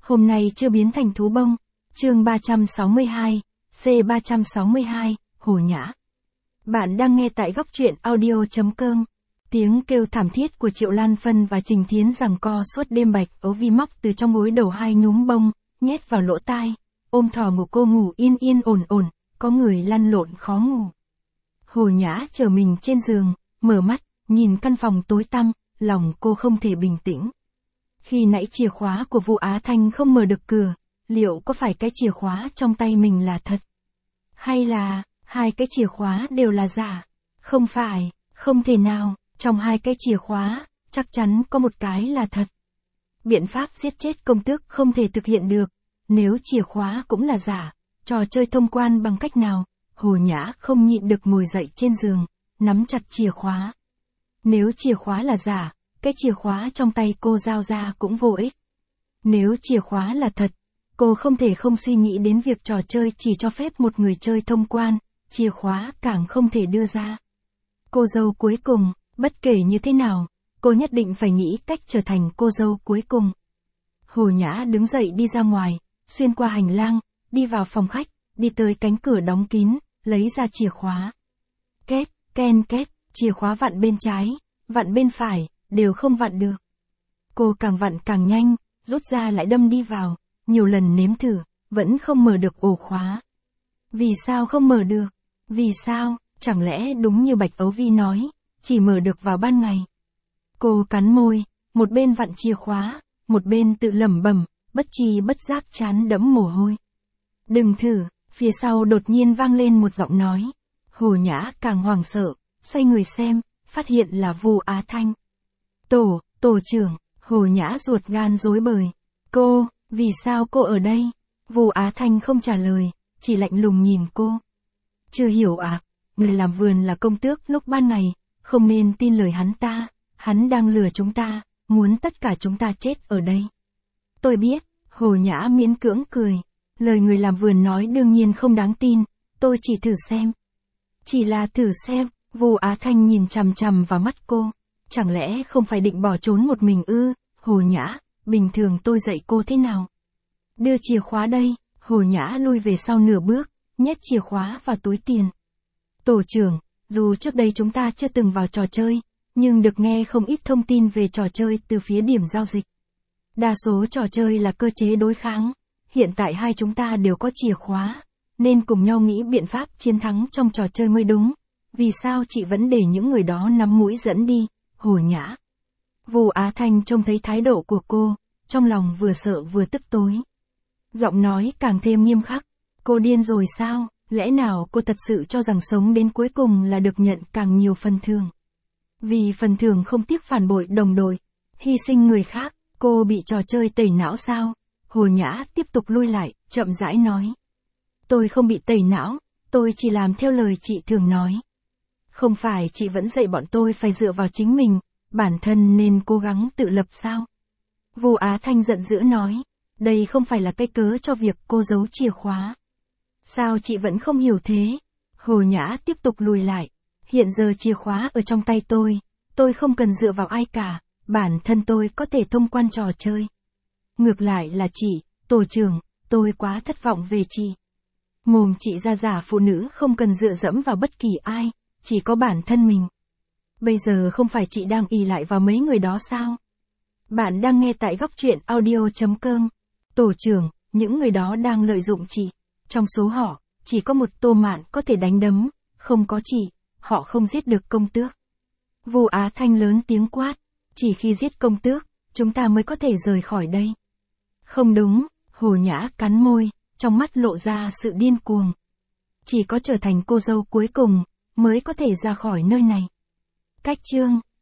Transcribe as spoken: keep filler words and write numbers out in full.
Hôm nay chưa biến thành thú bông. Chương ba trăm sáu mươi hai, C ba trăm sáu mươi hai, Hồ Nhã. Bạn đang nghe tại góc truyện audio chấm com. Tiếng kêu thảm thiết của Triệu Lan Phân và Trình Thiến giằng co suốt đêm. Bạch Ấu Vi móc từ trong gối đầu hai núm bông, nhét vào lỗ tai, ôm thò ngủ. Cô ngủ yên yên ổn ổn, có người lăn lộn khó ngủ. Hồ Nhã trở mình trên giường, mở mắt, nhìn căn phòng tối tăm, lòng cô không thể bình tĩnh. Khi nãy chìa khóa của Vu Á Thanh không mở được cửa, liệu có phải cái chìa khóa trong tay mình là thật? Hay là, hai cái chìa khóa đều là giả? Không phải, không thể nào, trong hai cái chìa khóa, chắc chắn có một cái là thật. Biện pháp giết chết công tước không thể thực hiện được, nếu chìa khóa cũng là giả, trò chơi thông quan bằng cách nào? Hồ Nhã không nhịn được ngồi dậy trên giường, nắm chặt chìa khóa. Nếu chìa khóa là giả, cái chìa khóa trong tay cô giao ra cũng vô ích. Nếu chìa khóa là thật, cô không thể không suy nghĩ đến việc trò chơi chỉ cho phép một người chơi thông quan, chìa khóa càng không thể đưa ra. Cô dâu cuối cùng, bất kể như thế nào, cô nhất định phải nghĩ cách trở thành cô dâu cuối cùng. Hồ Nhã đứng dậy đi ra ngoài, xuyên qua hành lang, đi vào phòng khách, đi tới cánh cửa đóng kín, lấy ra chìa khóa. Két, ken két, chìa khóa vặn bên trái, vặn bên phải, đều không vặn được. Cô càng vặn càng nhanh, rút ra lại đâm đi vào, nhiều lần nếm thử, vẫn không mở được ổ khóa. Vì sao không mở được? Vì sao? Chẳng lẽ đúng như Bạch Ấu Vi nói, chỉ mở được vào ban ngày? Cô cắn môi, một bên vặn chìa khóa, một bên tự lẩm bẩm, bất tri bất giác trán đẫm mồ hôi. Đừng thử, phía sau đột nhiên vang lên một giọng nói. Hồ Nhã càng hoảng sợ, xoay người xem, phát hiện là Vu Á Thanh. Tổ, tổ trưởng, Hồ Nhã ruột gan rối bời. Cô, vì sao cô ở đây? Vu Á Thanh không trả lời, chỉ lạnh lùng nhìn cô. Chưa hiểu à, người làm vườn là công tước lúc ban ngày, không nên tin lời hắn ta, hắn đang lừa chúng ta, muốn tất cả chúng ta chết ở đây. Tôi biết, Hồ Nhã miễn cưỡng cười, lời người làm vườn nói đương nhiên không đáng tin, tôi chỉ thử xem. Chỉ là thử xem, Vu Á Thanh nhìn chằm chằm vào mắt cô, chẳng lẽ không phải định bỏ trốn một mình ư? Hồ Nhã, bình thường tôi dạy cô thế nào? Đưa chìa khóa đây. Hồ Nhã lui về sau nửa bước, nhét chìa khóa vào túi tiền. Tổ trưởng, dù trước đây chúng ta chưa từng vào trò chơi, nhưng được nghe không ít thông tin về trò chơi từ phía điểm giao dịch. Đa số trò chơi là cơ chế đối kháng, hiện tại hai chúng ta đều có chìa khóa, nên cùng nhau nghĩ biện pháp chiến thắng trong trò chơi mới đúng. Vì sao chị vẫn để những người đó nắm mũi dẫn đi? Hồ Nhã. Vu Á Thanh trông thấy thái độ của cô, trong lòng vừa sợ vừa tức tối. Giọng nói càng thêm nghiêm khắc. Cô điên rồi sao? Lẽ nào cô thật sự cho rằng sống đến cuối cùng là được nhận càng nhiều phần thưởng? Vì phần thưởng không tiếc phản bội đồng đội, hy sinh người khác, cô bị trò chơi tẩy não sao? Hồ Nhã tiếp tục lui lại, chậm rãi nói. Tôi không bị tẩy não, tôi chỉ làm theo lời chị thường nói. Không phải chị vẫn dạy bọn tôi phải dựa vào chính mình, bản thân nên cố gắng tự lập sao? Vu Á Thanh giận dữ nói, đây không phải là cái cớ cho việc cô giấu chìa khóa. Sao chị vẫn không hiểu thế? Hồ Nhã tiếp tục lùi lại, hiện giờ chìa khóa ở trong tay tôi, tôi không cần dựa vào ai cả, bản thân tôi có thể thông quan trò chơi. Ngược lại là chị, tổ trưởng, tôi quá thất vọng về chị. Mồm chị ra giả phụ nữ không cần dựa dẫm vào bất kỳ ai, chỉ có bản thân mình. Bây giờ không phải chị đang ỷ lại vào mấy người đó sao? Bạn đang nghe tại góc truyện audio chấm com. Tổ trưởng, những người đó đang lợi dụng chị. Trong số họ, chỉ có một Tô Mạn có thể đánh đấm, không có chị, họ không giết được công tước. Vu Á Thanh lớn tiếng quát, chỉ khi giết công tước, chúng ta mới có thể rời khỏi đây. Không đúng, Hồ Nhã cắn môi, trong mắt lộ ra sự điên cuồng. Chỉ có trở thành cô dâu cuối cùng, mới có thể ra khỏi nơi này. Cách chương